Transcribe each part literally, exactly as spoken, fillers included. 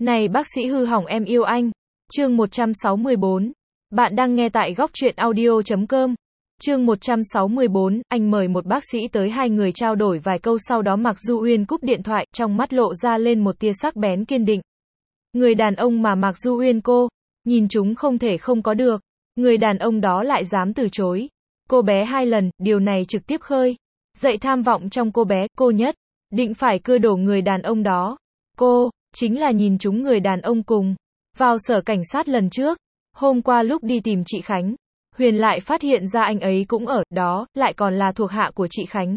Này bác sĩ hư hỏng em yêu anh. Chương một trăm sáu mươi bốn. Bạn đang nghe tại góc truyện audio chấm com. Chương một trăm sáu mươi bốn, anh mời một bác sĩ tới, hai người trao đổi vài câu sau đó Mạc Du Uyên cúp điện thoại, trong mắt lộ ra lên một tia sắc bén kiên định. Người đàn ông mà Mạc Du Uyên cô nhìn chúng không thể không có được. Người đàn ông đó lại dám từ chối cô bé hai lần, điều này trực tiếp khơi dậy tham vọng trong cô bé, cô nhất định phải cưa đổ người đàn ông đó. Cô chính là nhìn chúng người đàn ông cùng vào sở cảnh sát lần trước. Hôm qua lúc đi tìm chị Khánh, Huyền lại phát hiện ra anh ấy cũng ở đó, lại còn là thuộc hạ của chị Khánh.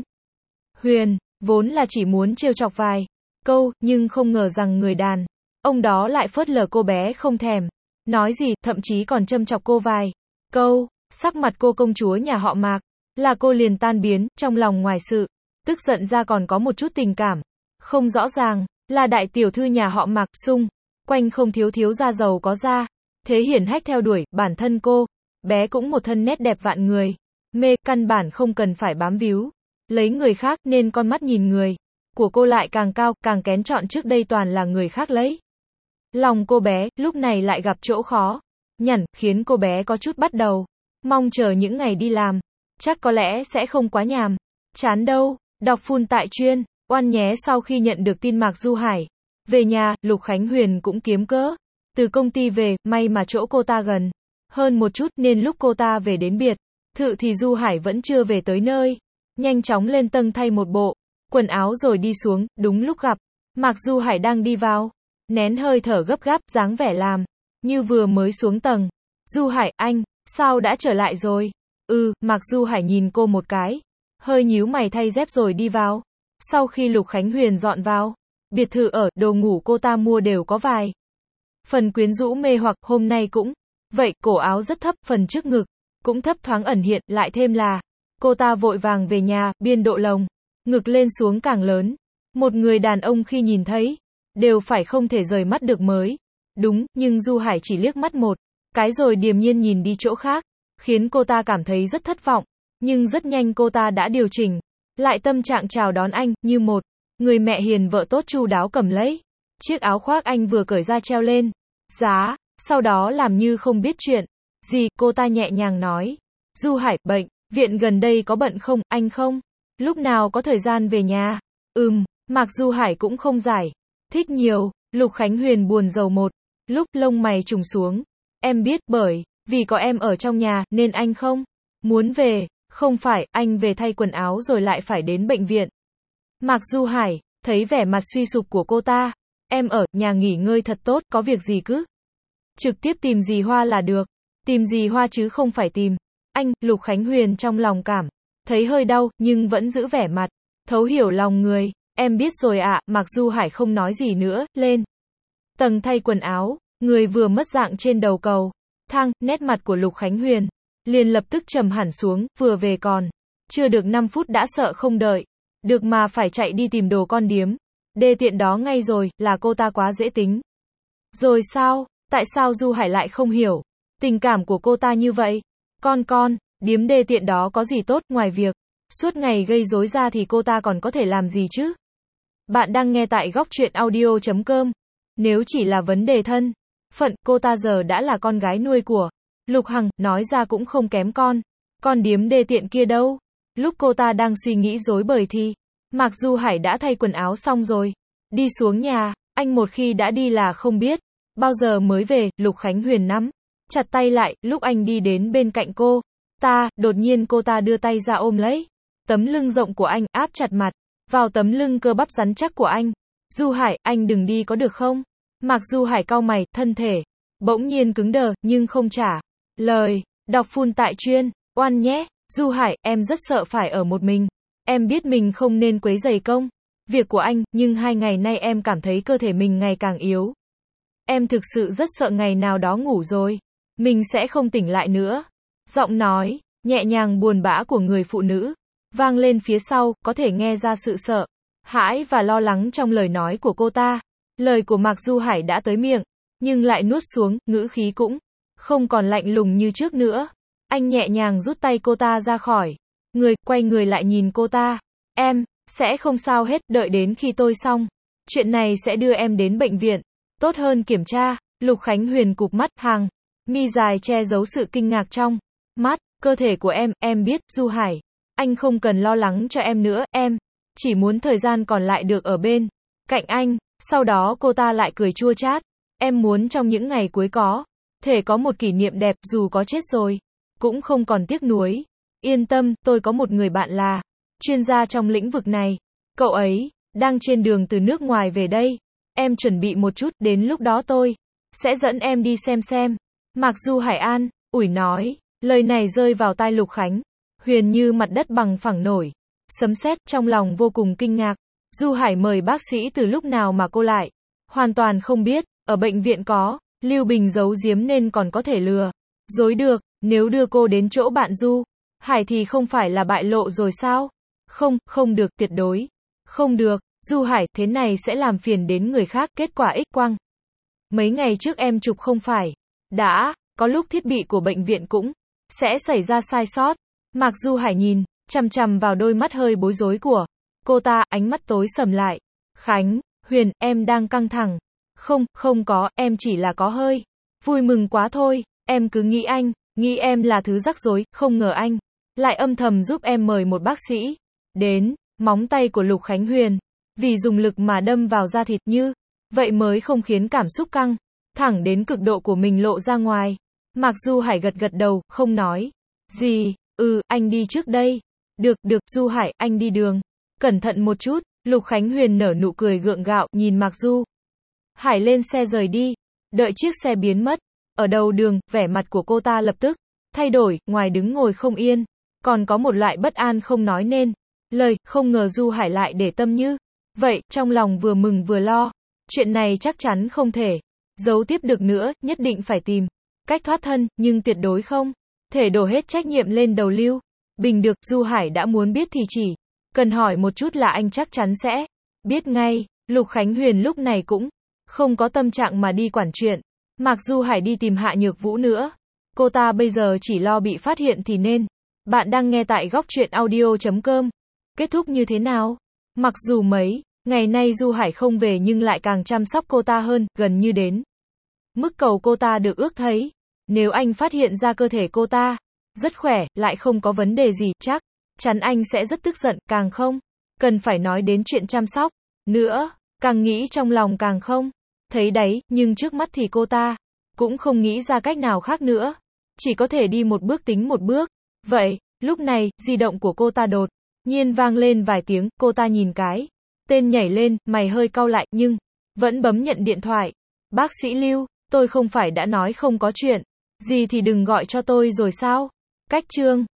Huyền vốn là chỉ muốn trêu chọc vài câu, nhưng không ngờ rằng người đàn ông đó lại phớt lờ cô bé, không thèm nói gì, thậm chí còn châm chọc cô vài câu. Sắc mặt cô công chúa nhà họ Mạc là cô liền tan biến, trong lòng ngoài sự tức giận ra còn có một chút tình cảm không rõ ràng, là đại tiểu thư nhà họ Mạc, xung quanh không thiếu thiếu gia giàu có ra thế hiển hách theo đuổi. Bản thân cô bé cũng một thân nét đẹp vạn người mê, căn bản không cần phải bám víu lấy người khác, nên con mắt nhìn người của cô lại càng cao, càng kén chọn. Trước đây toàn là người khác lấy lòng cô bé, lúc này lại gặp chỗ khó nhằn, khiến cô bé có chút bắt đầu mong chờ những ngày đi làm, chắc có lẽ sẽ không quá nhàm chán đâu. Đọc full tại chuyên oan nhé. Sau khi nhận được tin Mạc Du Hải về nhà, Lục Khánh Huyền cũng kiếm cớ từ công ty về, may mà chỗ cô ta gần hơn một chút, nên lúc cô ta về đến biệt thự thì Du Hải vẫn chưa về tới nơi. Nhanh chóng lên tầng thay một bộ quần áo rồi đi xuống, đúng lúc gặp Mạc Du Hải đang đi vào, nén hơi thở gấp gáp, dáng vẻ làm như vừa mới xuống tầng. Du Hải, anh sao đã trở lại rồi? Ừ, Mạc Du Hải nhìn cô một cái, hơi nhíu mày, thay dép rồi đi vào. Sau khi Lục Khánh Huyền dọn vào biệt thự ở, đồ ngủ cô ta mua đều có vài phần quyến rũ mê hoặc, hôm nay cũng vậy, cổ áo rất thấp, phần trước ngực cũng thấp thoáng ẩn hiện, lại thêm là cô ta vội vàng về nhà, biên độ lồng ngực lên xuống càng lớn. Một người đàn ông khi nhìn thấy đều phải không thể rời mắt được mới đúng, nhưng Du Hải chỉ liếc mắt một cái rồi điềm nhiên nhìn đi chỗ khác, khiến cô ta cảm thấy rất thất vọng. Nhưng rất nhanh cô ta đã điều chỉnh lại tâm trạng, chào đón anh như một người mẹ hiền vợ tốt, chu đáo cầm lấy chiếc áo khoác anh vừa cởi ra treo lên giá, sau đó làm như không biết chuyện gì, cô ta nhẹ nhàng nói: Du Hải, bệnh viện gần đây có bận không, anh không lúc nào có thời gian về nhà? Ừm, Mạc Du Hải cũng không giải thích nhiều. Lục Khánh Huyền buồn rầu một lúc, lông mày trùng xuống. Em biết, bởi vì có em ở trong nhà nên anh không muốn về. Không phải, anh về thay quần áo rồi lại phải đến bệnh viện. Mạc Du Hải thấy vẻ mặt suy sụp của cô ta. Em ở nhà nghỉ ngơi thật tốt, có việc gì cứ trực tiếp tìm dì Hoa là được. Tìm dì Hoa chứ không phải tìm anh. Lục Khánh Huyền trong lòng cảm thấy hơi đau, nhưng vẫn giữ vẻ mặt thấu hiểu lòng người. Em biết rồi ạ. Mạc Du Hải không nói gì nữa, lên tầng thay quần áo, người vừa mất dạng trên đầu cầu thang. Nét mặt của Lục Khánh Huyền liền lập tức trầm hẳn xuống, vừa về còn chưa được năm phút đã sợ không đợi được mà phải chạy đi tìm đồ con điếm đê tiện đó ngay rồi. Là cô ta quá dễ tính rồi sao? Tại sao Du Hải lại không hiểu tình cảm của cô ta như vậy? Con con điếm đê tiện đó có gì tốt, ngoài việc suốt ngày gây rối ra thì cô ta còn có thể làm gì chứ? Bạn đang nghe tại góc truyện audio chấm com. Nếu chỉ là vấn đề thân phận, cô ta giờ đã là con gái nuôi của Lục Hằng, nói ra cũng không kém con con điếm đê tiện kia đâu. Lúc cô ta đang suy nghĩ rối bời thì Mạc Du Hải đã thay quần áo xong rồi đi xuống nhà. Anh một khi đã đi là không biết bao giờ mới về. Lục Khánh Huyền nắm chặt tay lại. Lúc anh đi đến bên cạnh cô ta, đột nhiên cô ta đưa tay ra ôm lấy tấm lưng rộng của anh, áp chặt mặt vào tấm lưng cơ bắp rắn chắc của anh. Du Hải, anh đừng đi có được không? Mạc Du Hải cau mày, thân thể bỗng nhiên cứng đờ, nhưng không trả lời. Đọc full tại chuyên oan nhé. Du Hải, em rất sợ phải ở một mình. Em biết mình không nên quấy rầy công việc của anh, nhưng hai ngày nay em cảm thấy cơ thể mình ngày càng yếu. Em thực sự rất sợ ngày nào đó ngủ rồi mình sẽ không tỉnh lại nữa. Giọng nói nhẹ nhàng buồn bã của người phụ nữ vang lên phía sau, có thể nghe ra sự sợ hãi và lo lắng trong lời nói của cô ta. Lời của Mạc Du Hải đã tới miệng, nhưng lại nuốt xuống, ngữ khí cũng không còn lạnh lùng như trước nữa. Anh nhẹ nhàng rút tay cô ta ra khỏi người, quay người lại nhìn cô ta. Em sẽ không sao hết, đợi đến khi tôi xong chuyện này sẽ đưa em đến bệnh viện. Tốt hơn kiểm tra. Lục Khánh Huyền cụp mắt, hàng mi dài che giấu sự kinh ngạc trong mắt. Cơ thể của em, em biết, Du Hải. Anh không cần lo lắng cho em nữa, em chỉ muốn thời gian còn lại được ở bên cạnh anh. Sau đó cô ta lại cười chua chát. Em muốn trong những ngày cuối có thể có một kỷ niệm đẹp, dù có chết rồi cũng không còn tiếc nuối. Yên tâm, tôi có một người bạn là chuyên gia trong lĩnh vực này. Cậu ấy đang trên đường từ nước ngoài về đây. Em chuẩn bị một chút, đến lúc đó tôi sẽ dẫn em đi xem xem. Mạc Du Hải an ủi nói. Lời này rơi vào tai Lục Khánh Huyền như mặt đất bằng phẳng nổi sấm sét, trong lòng vô cùng kinh ngạc. Du Hải mời bác sĩ từ lúc nào mà cô lại hoàn toàn không biết. Ở bệnh viện có Lưu Bình giấu giếm nên còn có thể lừa dối được. Nếu đưa cô đến chỗ bạn Du Hải thì không phải là bại lộ rồi sao? Không, không được, tuyệt đối không được. Du Hải, thế này sẽ làm phiền đến người khác. Kết quả X quang mấy ngày trước em chụp không phải đã có lúc thiết bị của bệnh viện cũng sẽ xảy ra sai sót. Mạc Du Hải nhìn chằm chằm vào đôi mắt hơi bối rối của cô ta, ánh mắt tối sầm lại. Khánh Huyền, em đang căng thẳng. Không, không có, em chỉ là có hơi vui mừng quá thôi. Em cứ nghĩ anh, nghĩ em là thứ rắc rối, không ngờ anh lại âm thầm giúp em mời một bác sĩ đến. Móng tay của Lục Khánh Huyền vì dùng lực mà đâm vào da thịt, như vậy mới không khiến cảm xúc căng thẳng đến cực độ của mình lộ ra ngoài. Mạc Du Hải gật gật đầu, không nói gì. Ừ, anh đi trước đây. Được, được, Du Hải, anh đi đường cẩn thận một chút. Lục Khánh Huyền nở nụ cười gượng gạo, nhìn Mạc Du Hải lên xe rời đi. Đợi chiếc xe biến mất ở đầu đường, vẻ mặt của cô ta lập tức thay đổi, ngoài đứng ngồi không yên, còn có một loại bất an không nói nên lời. Không ngờ Du Hải lại để tâm như vậy, trong lòng vừa mừng vừa lo. Chuyện này chắc chắn không thể giấu tiếp được nữa, nhất định phải tìm cách thoát thân, nhưng tuyệt đối không thể đổ hết trách nhiệm lên đầu Lưu Bình được. Du Hải đã muốn biết thì chỉ cần hỏi một chút là anh chắc chắn sẽ biết ngay. Lục Khánh Huyền lúc này cũng không có tâm trạng mà đi quản chuyện Mạc Du Hải đi tìm Hạ Nhược Vũ nữa. Cô ta bây giờ chỉ lo bị phát hiện thì nên. Bạn đang nghe tại góc truyện audio chấm com. Kết thúc như thế nào? Mặc dù mấy ngày nay Du Hải không về nhưng lại càng chăm sóc cô ta hơn, gần như đến mức cầu cô ta được ước thấy. Nếu anh phát hiện ra cơ thể cô ta rất khỏe, lại không có vấn đề gì, chắc chắn anh sẽ rất tức giận, càng không cần phải nói đến chuyện chăm sóc nữa. Càng nghĩ trong lòng càng không thấy đáy, nhưng trước mắt thì cô ta cũng không nghĩ ra cách nào khác nữa, chỉ có thể đi một bước tính một bước. Vậy, lúc này, di động của cô ta đột nhiên vang lên vài tiếng. Cô ta nhìn cái tên nhảy lên, mày hơi cau lại, nhưng vẫn bấm nhận điện thoại. Bác sĩ Lưu, tôi không phải đã nói không có chuyện gì thì đừng gọi cho tôi rồi sao? Cách chương